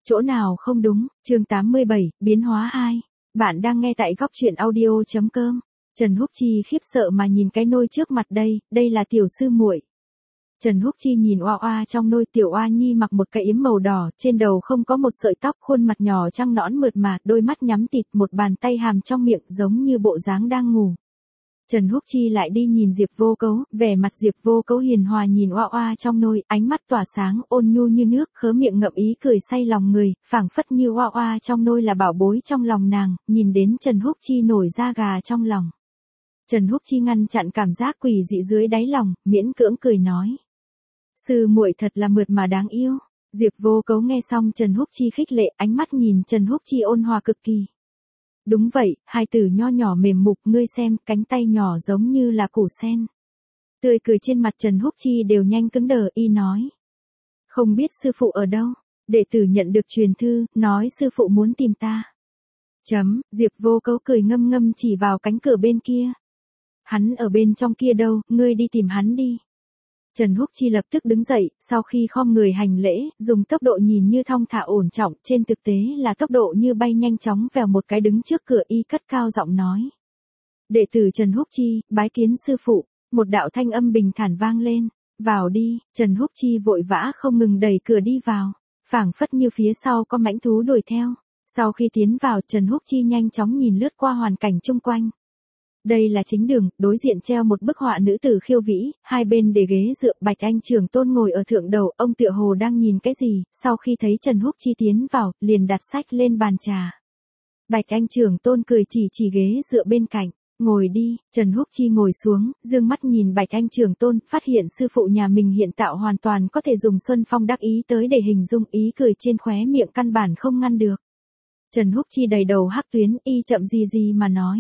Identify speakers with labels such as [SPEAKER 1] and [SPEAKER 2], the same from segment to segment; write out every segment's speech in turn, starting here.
[SPEAKER 1] Chỗ nào không đúng, chương 87, biến hóa 2. Bạn đang nghe tại góc chuyện audio.com. Trần Húc Chi khiếp sợ mà nhìn cái nôi trước mặt đây là tiểu sư muội. Trần Húc Chi nhìn oa oa trong nôi, tiểu oa nhi mặc một cái yếm màu đỏ, trên đầu không có một sợi tóc, khuôn mặt nhỏ trăng nõn mượt mà, đôi mắt nhắm tịt, một bàn tay hàm trong miệng giống như bộ dáng đang ngủ. Trần Húc Chi lại đi nhìn Diệp Vô Cấu, vẻ mặt Diệp Vô Cấu hiền hòa nhìn oa oa trong nôi, ánh mắt tỏa sáng, ôn nhu như nước, khóe miệng ngậm ý cười say lòng người, phảng phất như oa oa trong nôi là bảo bối trong lòng nàng, nhìn đến Trần Húc Chi nổi da gà trong lòng. Trần Húc Chi ngăn chặn cảm giác quỷ dị dưới đáy lòng, miễn cưỡng cười nói: "Sư muội thật là mượt mà đáng yêu." Diệp Vô Cấu nghe xong Trần Húc Chi khích lệ, ánh mắt nhìn Trần Húc Chi ôn hòa cực kỳ. "Đúng vậy, hai tử nho nhỏ mềm mục, ngươi xem, cánh tay nhỏ giống như là củ sen." Tươi cười trên mặt Trần Húc Chi đều nhanh cứng đờ, y nói: "Không biết sư phụ ở đâu? Đệ tử nhận được truyền thư, nói sư phụ muốn tìm ta." Diệp Vô Cấu cười ngâm ngâm chỉ vào cánh cửa bên kia. "Hắn ở bên trong kia đâu, ngươi đi tìm hắn đi." Trần Húc Chi lập tức đứng dậy, sau khi khom người hành lễ, dùng tốc độ nhìn như thong thả ổn trọng, trên thực tế là tốc độ như bay nhanh chóng vèo một cái đứng trước cửa, y cất cao giọng nói: "Đệ tử Trần Húc Chi, bái kiến sư phụ." Một đạo thanh âm bình thản vang lên: "Vào đi." Trần Húc Chi vội vã không ngừng đẩy cửa đi vào, phảng phất như phía sau có mãnh thú đuổi theo. Sau khi tiến vào, Trần Húc Chi nhanh chóng nhìn lướt qua hoàn cảnh chung quanh. Đây là chính đường, đối diện treo một bức họa nữ tử khiêu vĩ, hai bên để ghế dựa, Bạch Anh Trưởng Tôn ngồi ở thượng đầu, ông tựa hồ đang nhìn cái gì, sau khi thấy Trần Húc Chi tiến vào, liền đặt sách lên bàn trà. Bạch Anh Trưởng Tôn cười chỉ ghế dựa bên cạnh: "Ngồi đi." Trần Húc Chi ngồi xuống, dương mắt nhìn Bạch Anh Trưởng Tôn, phát hiện sư phụ nhà mình hiện tạo hoàn toàn có thể dùng xuân phong đắc ý tới để hình dung, ý cười trên khóe miệng căn bản không ngăn được. Trần Húc Chi đầy đầu hắc tuyến, y chậm gì mà nói: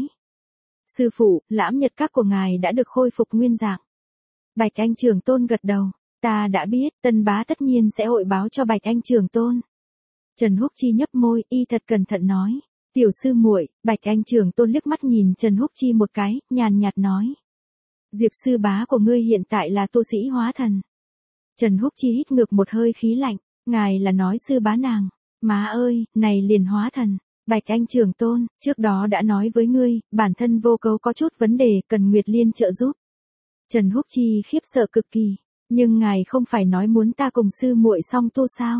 [SPEAKER 1] "Sư phụ, lãm nhật các của ngài đã được khôi phục nguyên dạng." Bạch Anh Trưởng Tôn gật đầu: "Ta đã biết, Tân bá tất nhiên sẽ hội báo cho Bạch Anh Trưởng Tôn." Trần Húc Chi nhấp môi, y thật cẩn thận nói: "Tiểu sư muội." Bạch Anh Trưởng Tôn liếc mắt nhìn Trần Húc Chi một cái, nhàn nhạt nói: "Diệp sư bá của ngươi hiện tại là tu sĩ hóa thần." Trần Húc Chi hít ngược một hơi khí lạnh: "Ngài là nói sư bá nàng? Má ơi, này liền hóa thần." Bạch Anh Trưởng Tôn, trước đó đã nói với ngươi, bản thân Vô Cấu có chút vấn đề, cần Nguyệt Liên trợ giúp. Trần Húc Chi khiếp sợ cực kỳ: "Nhưng ngài không phải nói muốn ta cùng sư muội song tu sao?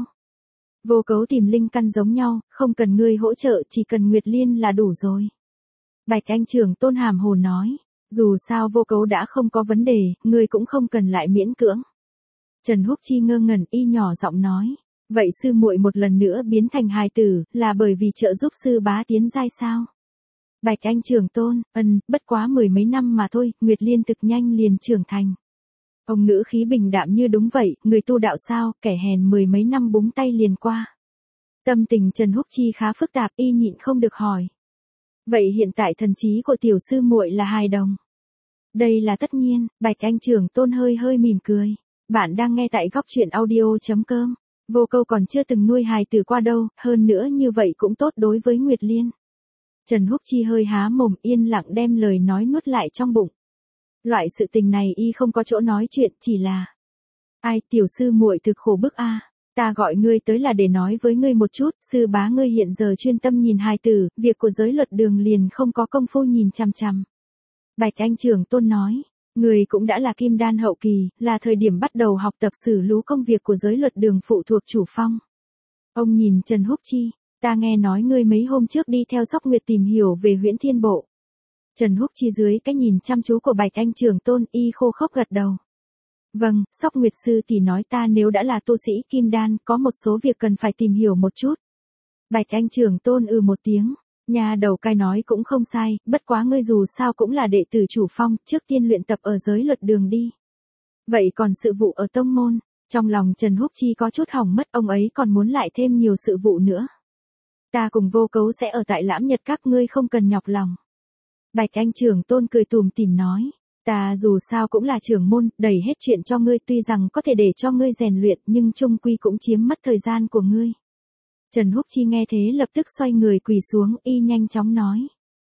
[SPEAKER 1] Vô Cấu tìm linh căn giống nhau, không cần ngươi hỗ trợ, chỉ cần Nguyệt Liên là đủ rồi." Bạch Anh Trưởng Tôn hàm hồ nói: "Dù sao Vô Cấu đã không có vấn đề, ngươi cũng không cần lại miễn cưỡng." Trần Húc Chi ngơ ngẩn, y nhỏ giọng nói: "Vậy sư muội một lần nữa biến thành hài tử, là bởi vì trợ giúp sư bá tiến giai sao?" Bạch Anh Trưởng Tôn: "Bất quá 10 mấy năm mà thôi, Nguyệt Liên thực nhanh liền trưởng thành." Ông ngữ khí bình đạm như đúng vậy, người tu đạo sao, kẻ hèn 10 mấy năm búng tay liền qua. Tâm tình Trần Húc Chi khá phức tạp, y nhịn không được hỏi: "Vậy hiện tại thần trí của tiểu sư muội là hài đồng?" "Đây là tất nhiên." Bạch Anh Trưởng Tôn hơi mỉm cười. Bạn đang nghe tại góc chuyện audio.com. Vô Cấu còn chưa từng nuôi hài tử qua đâu, hơn nữa như vậy cũng tốt đối với Nguyệt Liên. Trần Húc Chi hơi há mồm, yên lặng đem lời nói nuốt lại trong bụng. Loại sự tình này y không có chỗ nói chuyện, chỉ là: "Ai, tiểu sư muội thực khổ bức a. Ta gọi ngươi tới là để nói với ngươi một chút, sư bá ngươi hiện giờ chuyên tâm nhìn hài tử, việc của giới luật đường liền không có công phu nhìn chằm chằm." Bạch Anh Trưởng Tôn nói: "Ngươi cũng đã là kim đan hậu kỳ, là thời điểm bắt đầu học tập xử lý công việc của giới luật đường phụ thuộc chủ phong." Ông nhìn Trần Húc Chi: "Ta nghe nói ngươi mấy hôm trước đi theo Sóc Nguyệt tìm hiểu về Huyễn Thiên Bộ." Trần Húc Chi dưới cái nhìn chăm chú của Bạch Anh Trưởng Tôn, y khô khốc gật đầu: "Vâng, Sóc Nguyệt sư tỷ nói ta nếu đã là tu sĩ kim đan, có một số việc cần phải tìm hiểu một chút." Bạch Anh Trưởng Tôn một tiếng: "Nhà đầu cai nói cũng không sai, bất quá ngươi dù sao cũng là đệ tử chủ phong, trước tiên luyện tập ở giới luật đường đi. Vậy còn sự vụ ở tông môn?" Trong lòng Trần Húc Chi có chút hỏng mất, ông ấy còn muốn lại thêm nhiều sự vụ nữa. "Ta cùng Vô Cấu sẽ ở tại Lãm Nhật các, ngươi không cần nhọc lòng." Bạch Anh Trưởng Tôn cười tủm tỉm nói: "Ta dù sao cũng là trưởng môn, đẩy hết chuyện cho ngươi, tuy rằng có thể để cho ngươi rèn luyện, nhưng chung quy cũng chiếm mất thời gian của ngươi." Trần Húc Chi nghe thế lập tức xoay người quỳ xuống, y nhanh chóng nói: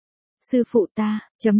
[SPEAKER 1] "Sư phụ ta,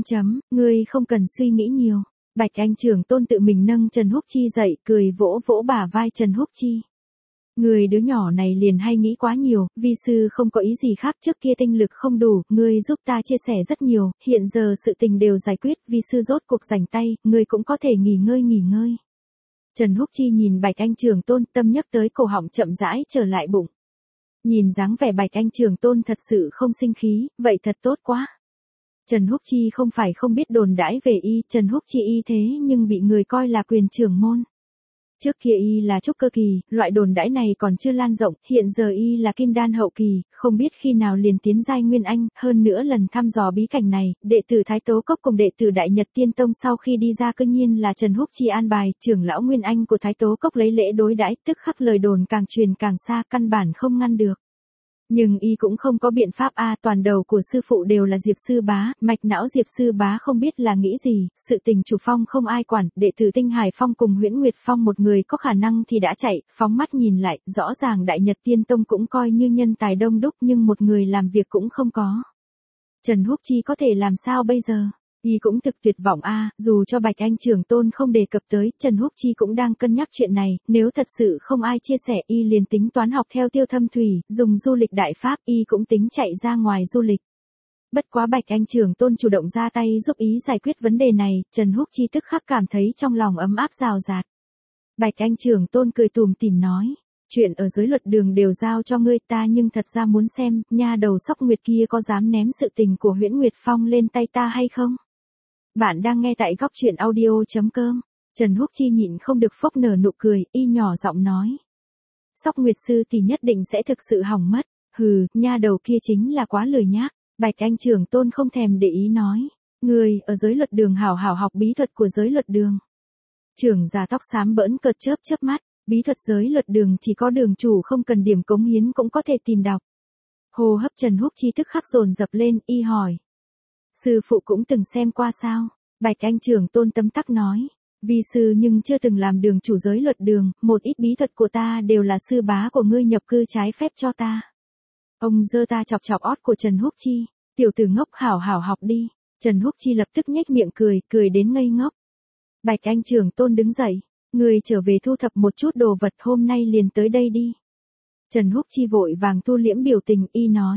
[SPEAKER 1] ngươi không cần suy nghĩ nhiều." Bạch Anh Trưởng Tôn tự mình nâng Trần Húc Chi dậy, cười vỗ vỗ bả vai Trần Húc Chi: Người đứa nhỏ này liền hay nghĩ quá nhiều, vi sư không có ý gì khác, trước kia tinh lực không đủ, ngươi giúp ta chia sẻ rất nhiều, hiện giờ sự tình đều giải quyết, vi sư rốt cuộc rảnh tay, ngươi cũng có thể nghỉ ngơi. Trần Húc Chi nhìn Bạch Anh Trường Tôn, tâm nhắc tới cổ họng chậm rãi trở lại bụng. Nhìn dáng vẻ Bạch Anh Trường Tôn thật sự không sinh khí, vậy thật tốt quá. Trần Húc Chi không phải không biết đồn đãi về y, Trần Húc Chi y thế nhưng bị người coi là quyền trưởng môn. Trước kia y là trúc cơ kỳ, loại đồn đãi này còn chưa lan rộng, hiện giờ y là kim đan hậu kỳ, không biết khi nào liền tiến giai Nguyên Anh, hơn nữa lần thăm dò bí cảnh này, đệ tử Thái Tố Cốc cùng đệ tử Đại Nhật Tiên Tông sau khi đi ra cơ nhiên là Trần Húc Chi an bài, trưởng lão Nguyên Anh của Thái Tố Cốc lấy lễ đối đãi, tức khắc lời đồn càng truyền càng xa, căn bản không ngăn được. Nhưng y cũng không có biện pháp toàn đầu của sư phụ đều là Diệp Sư Bá, mạch não Diệp Sư Bá không biết là nghĩ gì, sự tình chủ phong không ai quản, đệ tử Tinh Hải Phong cùng Huyễn Nguyệt Phong một người có khả năng thì đã chạy, phóng mắt nhìn lại, rõ ràng Đại Nhật Tiên Tông cũng coi như nhân tài đông đúc nhưng một người làm việc cũng không có. Trần Húc Chi có thể làm sao bây giờ? Y cũng thực tuyệt vọng dù cho Bạch Anh Trường Tôn không đề cập tới, Trần Húc Chi cũng đang cân nhắc chuyện này, nếu thật sự không ai chia sẻ y liền tính toán học theo Tiêu Thâm Thủy, dùng du lịch đại pháp, y cũng tính chạy ra ngoài du lịch. Bất quá Bạch Anh Trường Tôn chủ động ra tay giúp ý giải quyết vấn đề này, Trần Húc Chi tức khắc cảm thấy trong lòng ấm áp rào rạt. Bạch Anh Trường Tôn cười tủm tỉm nói, chuyện ở giới luật đường đều giao cho ngươi, ta nhưng thật ra muốn xem, nha đầu Sóc Nguyệt kia có dám ném sự tình của Huyễn Nguyệt Phong lên tay ta hay không? Bạn đang nghe tại góc truyện audio.com. Trần Húc Chi nhịn không được phốc nở nụ cười, y nhỏ giọng nói. Sóc Nguyệt sư thì nhất định sẽ thực sự hỏng mất. Hừ, nha đầu kia chính là quá lười nhác. Bạch Anh Trường Tôn không thèm để ý nói. Người ở giới luật đường hảo hảo học bí thuật của giới luật đường. Trưởng già tóc xám bỡn cợt chớp mắt. Bí thuật giới luật đường chỉ có đường chủ không cần điểm cống hiến cũng có thể tìm đọc. Hô hấp Trần Húc Chi tức khắc dồn dập lên, y hỏi. Sư phụ cũng từng xem qua sao? Bạch Anh Trường Tôn tấm tắc nói. Vi sư nhưng chưa từng làm đường chủ giới luật đường, một ít bí thuật của ta đều là sư bá của ngươi nhập cư trái phép cho ta. Ông giơ ta chọc chọc ót của Trần Húc Chi. Tiểu tử ngốc hảo hảo học đi. Trần Húc Chi lập tức nhếch miệng cười đến ngây ngốc. Bạch Anh Trường Tôn đứng dậy. Ngươi trở về thu thập một chút đồ vật, hôm nay liền tới đây đi. Trần Húc Chi vội vàng thu liễm biểu tình, y nói.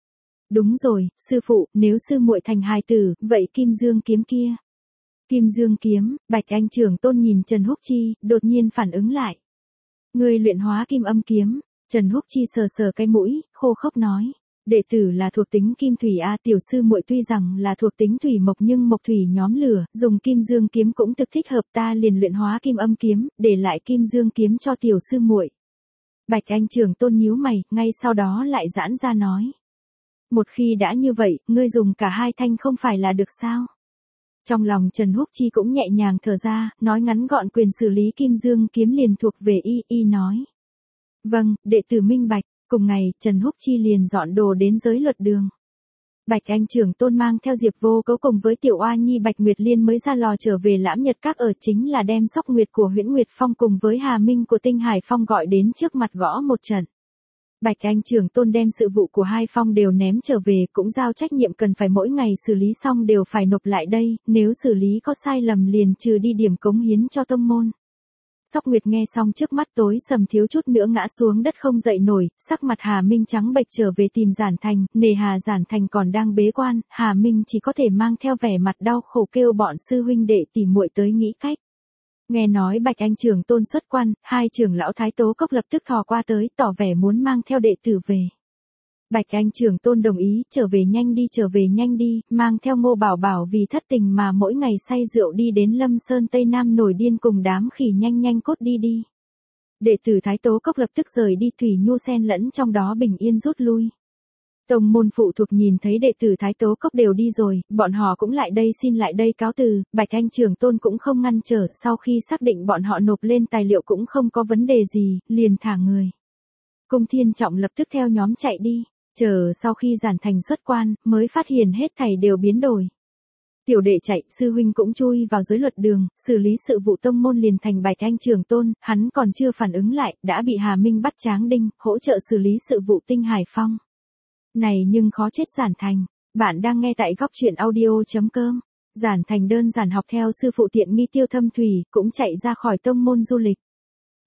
[SPEAKER 1] Đúng rồi, sư phụ, nếu sư muội thành hài tử, vậy Kim Dương kiếm kia. Kim Dương kiếm, Bạch Anh Trường Tôn nhìn Trần Húc Chi, đột nhiên phản ứng lại. Người luyện hóa kim âm kiếm, Trần Húc Chi sờ cái mũi, khô khốc nói. Đệ tử là thuộc tính kim thủy tiểu sư muội tuy rằng là thuộc tính thủy mộc nhưng mộc thủy nhóm lửa, dùng Kim Dương kiếm cũng thực thích hợp, ta liền luyện hóa kim âm kiếm, để lại Kim Dương kiếm cho tiểu sư muội. Bạch Anh Trường Tôn nhíu mày, ngay sau đó lại giãn ra nói. Một khi đã như vậy, ngươi dùng cả hai thanh không phải là được sao? Trong lòng Trần Húc Chi cũng nhẹ nhàng thở ra, nói ngắn gọn quyền xử lý Kim Dương kiếm liền thuộc về y nói. Vâng, đệ tử minh bạch, cùng ngày, Trần Húc Chi liền dọn đồ đến giới luật đường. Bạch Anh Trường Tôn mang theo Diệp Vô Cấu cùng với Tiểu Oa Nhi Bạch Nguyệt Liên mới ra lò trở về Lãm Nhật Các, ở chính là đem Sóc Nguyệt của Huyễn Nguyệt Phong cùng với Hà Minh của Tinh Hải Phong gọi đến trước mặt gõ một trận. Bạch Anh Trường Tôn đem sự vụ của hai phong đều ném trở về, cũng giao trách nhiệm cần phải mỗi ngày xử lý xong đều phải nộp lại đây, nếu xử lý có sai lầm liền trừ đi điểm cống hiến cho tông môn. Sóc Nguyệt nghe xong trước mắt tối sầm thiếu chút nữa ngã xuống đất không dậy nổi, sắc mặt Hà Minh trắng bệch trở về tìm Giản Thành, nề hà Giản Thành còn đang bế quan, Hà Minh chỉ có thể mang theo vẻ mặt đau khổ kêu bọn sư huynh đệ tỉ muội tới nghĩ cách. Nghe nói Bạch Anh Trường Tôn xuất quan, hai trưởng lão Thái Tố Cốc lập tức thò qua tới, tỏ vẻ muốn mang theo đệ tử về. Bạch Anh Trường Tôn đồng ý, trở về nhanh đi, mang theo Ngô Bảo Bảo vì thất tình mà mỗi ngày say rượu đi đến Lâm Sơn Tây Nam nổi điên cùng đám khỉ nhanh cốt đi. Đệ tử Thái Tố Cốc lập tức rời đi, Thủy Nhu xen lẫn trong đó bình yên rút lui. Tông môn phụ thuộc nhìn thấy đệ tử Thái Tố Cốc đều đi rồi, bọn họ cũng lại đây xin lại đây cáo từ, Bạch Anh Trường Tôn cũng không ngăn trở, sau khi xác định bọn họ nộp lên tài liệu cũng không có vấn đề gì, liền thả người. Cung Thiên Trọng lập tức theo nhóm chạy đi, chờ sau khi Giản Thành xuất quan, mới phát hiện hết thảy đều biến đổi. Tiểu đệ chạy, sư huynh cũng chui vào giới luật đường, xử lý sự vụ tông môn liền thành Bạch Anh Trường Tôn, hắn còn chưa phản ứng lại, đã bị Hà Minh bắt tráng đinh, hỗ trợ xử lý sự vụ Tinh Hải Phong. Này nhưng khó chết Giản Thành, bạn đang nghe tại góc truyện audio.com. Giản Thành đơn giản học theo sư phụ tiện nghi Tiêu Thâm Thủy, cũng chạy ra khỏi tông môn du lịch.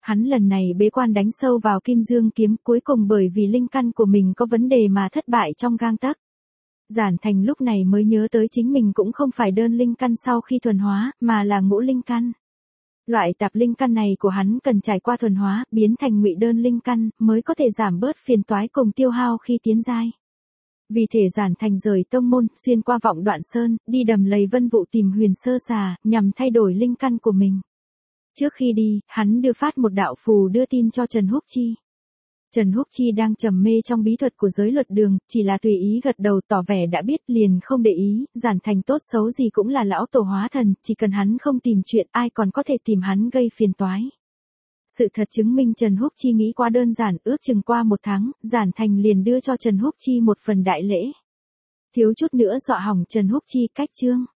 [SPEAKER 1] Hắn lần này bế quan đánh sâu vào Kim Dương kiếm, cuối cùng bởi vì linh căn của mình có vấn đề mà thất bại trong gang tấc. Giản Thành lúc này mới nhớ tới chính mình cũng không phải đơn linh căn sau khi thuần hóa, mà là ngũ linh căn. Loại tạp linh căn này của hắn cần trải qua thuần hóa, biến thành ngụy đơn linh căn, mới có thể giảm bớt phiền toái cùng tiêu hao khi tiến giai. Vì thể Giản Thành rời tông môn, xuyên qua Vọng Đoạn Sơn, đi đầm lầy vân vụ tìm Huyền Sơ Xà, nhằm thay đổi linh căn của mình. Trước khi đi, hắn đưa phát một đạo phù đưa tin cho Trần Húc Chi. Trần Húc Chi đang trầm mê trong bí thuật của giới luật đường, chỉ là tùy ý gật đầu tỏ vẻ đã biết, liền không để ý, Giản Thành tốt xấu gì cũng là lão tổ hóa thần, chỉ cần hắn không tìm chuyện ai còn có thể tìm hắn gây phiền toái. Sự thật chứng minh Trần Húc Chi nghĩ quá đơn giản, ước chừng qua 1 tháng, Giản Thành liền đưa cho Trần Húc Chi một phần đại lễ. Thiếu chút nữa dọa hỏng Trần Húc Chi cách chương.